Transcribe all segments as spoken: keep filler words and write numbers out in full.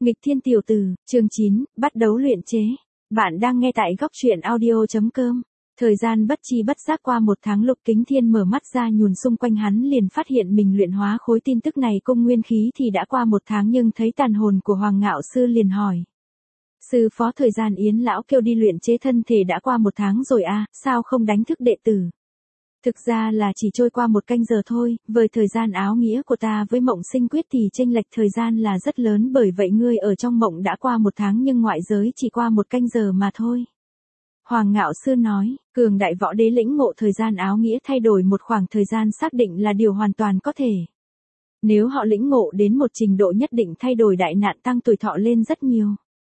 Nghịch thiên tiểu tử, chương chín, bắt đấu luyện chế. Bạn đang nghe tại góc truyện audio chấm com. Thời gian bất chi bất giác qua một tháng, Lục Kính Thiên mở mắt ra nhùn xung quanh hắn liền phát hiện mình luyện hóa khối tin tức này cung nguyên khí thì đã qua một tháng, nhưng thấy tàn hồn của Hoàng Ngạo Sư liền hỏi. Sư phó, thời gian Yến lão kêu đi luyện chế thân thể đã qua một tháng rồi à, sao không đánh thức đệ tử? Thực ra là chỉ trôi qua một canh giờ thôi, với thời gian áo nghĩa của ta với mộng sinh quyết thì chênh lệch thời gian là rất lớn, bởi vậy ngươi ở trong mộng đã qua một tháng nhưng ngoại giới chỉ qua một canh giờ mà thôi. Hoàng Ngạo Sư nói, cường đại võ đế lĩnh ngộ thời gian áo nghĩa thay đổi một khoảng thời gian xác định là điều hoàn toàn có thể. Nếu họ lĩnh ngộ đến một trình độ nhất định, thay đổi đại nạn tăng tuổi thọ lên rất nhiều.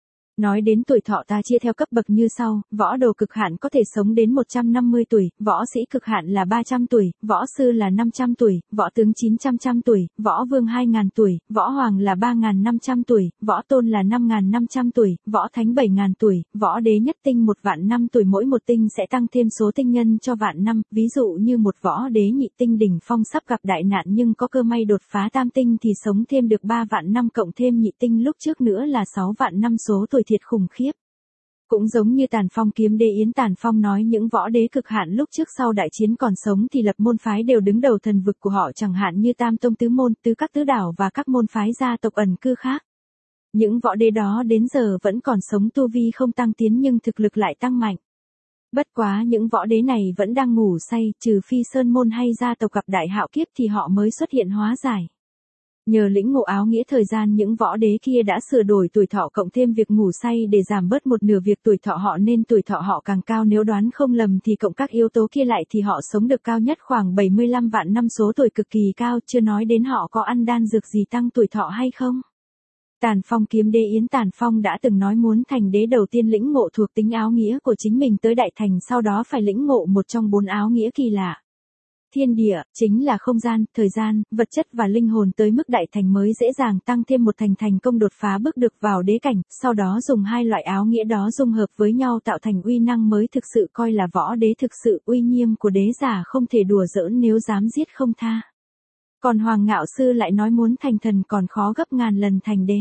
Nói đến tuổi thọ ta chia theo cấp bậc như sau, võ đồ cực hạn có thể sống đến một trăm năm mươi tuổi, võ sĩ cực hạn là ba trăm tuổi, võ sư là năm trăm tuổi, võ tướng chín trăm tuổi, võ vương hai nghìn tuổi, võ hoàng là ba nghìn năm trăm tuổi, võ tôn là năm nghìn năm trăm tuổi, võ thánh bảy nghìn tuổi, võ đế nhất tinh một vạn năm tuổi, mỗi một tinh sẽ tăng thêm số tinh nhân cho vạn năm, ví dụ như một võ đế nhị tinh đỉnh phong sắp gặp đại nạn nhưng có cơ may đột phá tam tinh thì sống thêm được ba vạn năm cộng thêm nhị tinh lúc trước nữa là sáu vạn năm, số tuổi thiệt khủng khiếp. Cũng giống như Tàn Phong kiếm đế Yến Tàn Phong nói, những võ đế cực hạn lúc trước sau đại chiến còn sống thì lập môn phái đều đứng đầu thần vực của họ, chẳng hạn như Tam Tông Tứ Môn, Tứ Các Tứ Đảo và các môn phái gia tộc ẩn cư khác. Những võ đế đó đến giờ vẫn còn sống, tu vi không tăng tiến nhưng thực lực lại tăng mạnh. Bất quá những võ đế này vẫn đang ngủ say, trừ phi sơn môn hay gia tộc gặp đại hạo kiếp thì họ mới xuất hiện hóa giải. Nhờ lĩnh ngộ áo nghĩa thời gian, những võ đế kia đã sửa đổi tuổi thọ cộng thêm việc ngủ say để giảm bớt một nửa việc tuổi thọ họ, nên tuổi thọ họ càng cao, nếu đoán không lầm thì cộng các yếu tố kia lại thì họ sống được cao nhất khoảng bảy mươi lăm vạn năm, số tuổi cực kỳ cao, chưa nói đến họ có ăn đan dược gì tăng tuổi thọ hay không. Tàn Phong kiếm đế Yến Tàn Phong đã từng nói muốn thành đế đầu tiên lĩnh ngộ thuộc tính áo nghĩa của chính mình tới đại thành, sau đó phải lĩnh ngộ một trong bốn áo nghĩa kỳ lạ. Thiên địa, chính là không gian, thời gian, vật chất và linh hồn, tới mức đại thành mới dễ dàng tăng thêm một thành thành công đột phá bước được vào đế cảnh, sau đó dùng hai loại áo nghĩa đó dung hợp với nhau tạo thành uy năng mới thực sự coi là võ đế thực sự, uy nghiêm của đế giả không thể đùa giỡn, nếu dám giết không tha. Còn Hoàng Ngạo Sư lại nói muốn thành thần còn khó gấp ngàn lần thành đế.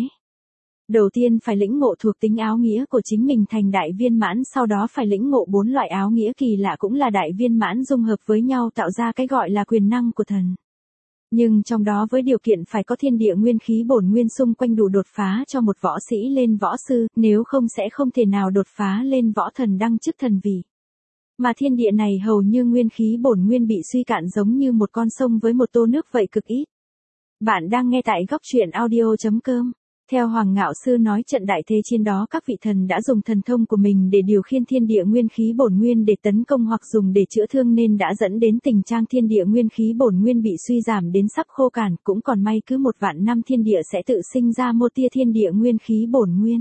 Đầu tiên phải lĩnh ngộ thuộc tính áo nghĩa của chính mình thành đại viên mãn, sau đó phải lĩnh ngộ bốn loại áo nghĩa kỳ lạ cũng là đại viên mãn dung hợp với nhau tạo ra cái gọi là quyền năng của thần. Nhưng trong đó với điều kiện phải có thiên địa nguyên khí bổn nguyên xung quanh đủ đột phá cho một võ sĩ lên võ sư, nếu không sẽ không thể nào đột phá lên võ thần đăng chức thần vị. Mà thiên địa này hầu như nguyên khí bổn nguyên bị suy cạn giống như một con sông với một tô nước vậy, cực ít. Bạn đang nghe tại góc truyện audio chấm com. Theo Hoàng Ngạo Sư nói, trận đại thế chiến đó các vị thần đã dùng thần thông của mình để điều khiển thiên địa nguyên khí bổn nguyên để tấn công hoặc dùng để chữa thương, nên đã dẫn đến tình trạng thiên địa nguyên khí bổn nguyên bị suy giảm đến sắp khô cạn, cũng còn may cứ một vạn năm thiên địa sẽ tự sinh ra một tia thiên địa nguyên khí bổn nguyên.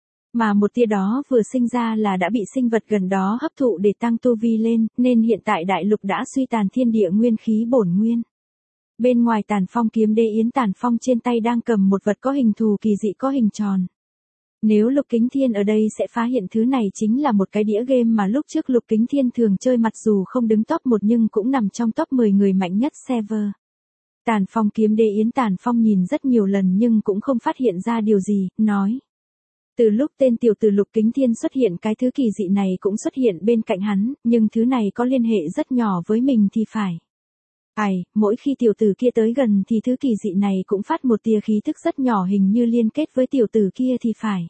Mà một tia đó vừa sinh ra là đã bị sinh vật gần đó hấp thụ để tăng tu vi lên, nên hiện tại đại lục đã suy tàn thiên địa nguyên khí bổn nguyên. Bên ngoài Tàn Phong kiếm đế Yến Tàn Phong trên tay đang cầm một vật có hình thù kỳ dị, có hình tròn. Nếu Lục Kính Thiên ở đây sẽ phát hiện thứ này chính là một cái đĩa game mà lúc trước Lục Kính Thiên thường chơi, mặc dù không đứng top một nhưng cũng nằm trong top mười người mạnh nhất server. Tàn Phong kiếm đế Yến Tàn Phong nhìn rất nhiều lần nhưng cũng không phát hiện ra điều gì, nói. Từ lúc tên tiểu tử Lục Kính Thiên xuất hiện, cái thứ kỳ dị này cũng xuất hiện bên cạnh hắn, nhưng thứ này có liên hệ rất nhỏ với mình thì phải. Ai, mỗi khi tiểu tử kia tới gần thì thứ kỳ dị này cũng phát một tia khí thức rất nhỏ, hình như liên kết với tiểu tử kia thì phải.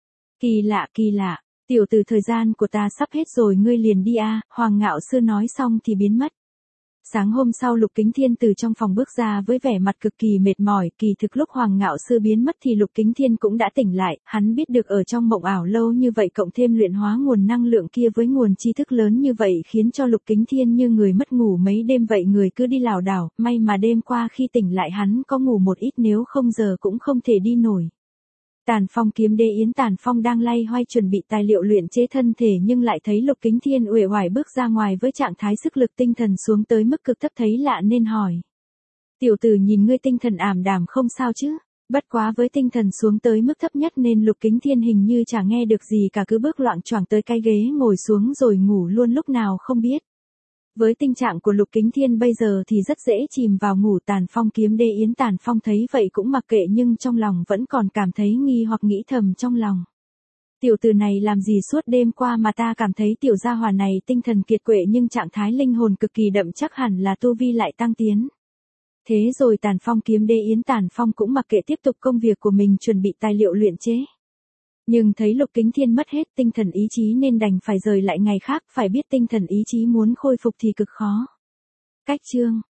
Kỳ lạ, kỳ lạ, tiểu tử, thời gian của ta sắp hết rồi, ngươi liền đi a. Hoàng Ngạo Sư nói xong thì biến mất. Sáng hôm sau Lục Kính Thiên từ trong phòng bước ra với vẻ mặt cực kỳ mệt mỏi, kỳ thực lúc Hoàng Ngạo Sư biến mất thì Lục Kính Thiên cũng đã tỉnh lại, hắn biết được ở trong mộng ảo lâu như vậy cộng thêm luyện hóa nguồn năng lượng kia với nguồn tri thức lớn như vậy khiến cho Lục Kính Thiên như người mất ngủ mấy đêm vậy, người cứ đi lảo đảo, may mà đêm qua khi tỉnh lại hắn có ngủ một ít, nếu không giờ cũng không thể đi nổi. Tàn Phong kiếm đế Yến Tàn Phong đang lay hoay chuẩn bị tài liệu luyện chế thân thể nhưng lại thấy Lục Kính Thiên uể oải bước ra ngoài với trạng thái sức lực tinh thần xuống tới mức cực thấp, thấy lạ nên hỏi. Tiểu tử, nhìn ngươi tinh thần ảm đạm không sao chứ? Bất quá với tinh thần xuống tới mức thấp nhất nên Lục Kính Thiên hình như chả nghe được gì cả, cứ bước loạng choạng tới cái ghế ngồi xuống rồi ngủ luôn lúc nào không biết. Với tình trạng của Lục Kính Thiên bây giờ thì rất dễ chìm vào ngủ. Tàn Phong kiếm đế Yến Tàn Phong thấy vậy cũng mặc kệ, nhưng trong lòng vẫn còn cảm thấy nghi hoặc, nghĩ thầm trong lòng. Tiểu tử này làm gì suốt đêm qua mà ta cảm thấy tiểu gia hỏa này tinh thần kiệt quệ nhưng trạng thái linh hồn cực kỳ đậm, chắc hẳn là tu vi lại tăng tiến. Thế rồi Tàn Phong kiếm đế Yến Tàn Phong cũng mặc kệ, tiếp tục công việc của mình, chuẩn bị tài liệu luyện chế. Nhưng thấy Lục Kính Thiên mất hết tinh thần ý chí nên đành phải rời lại ngày khác, phải biết tinh thần ý chí muốn khôi phục thì cực khó. Cách chương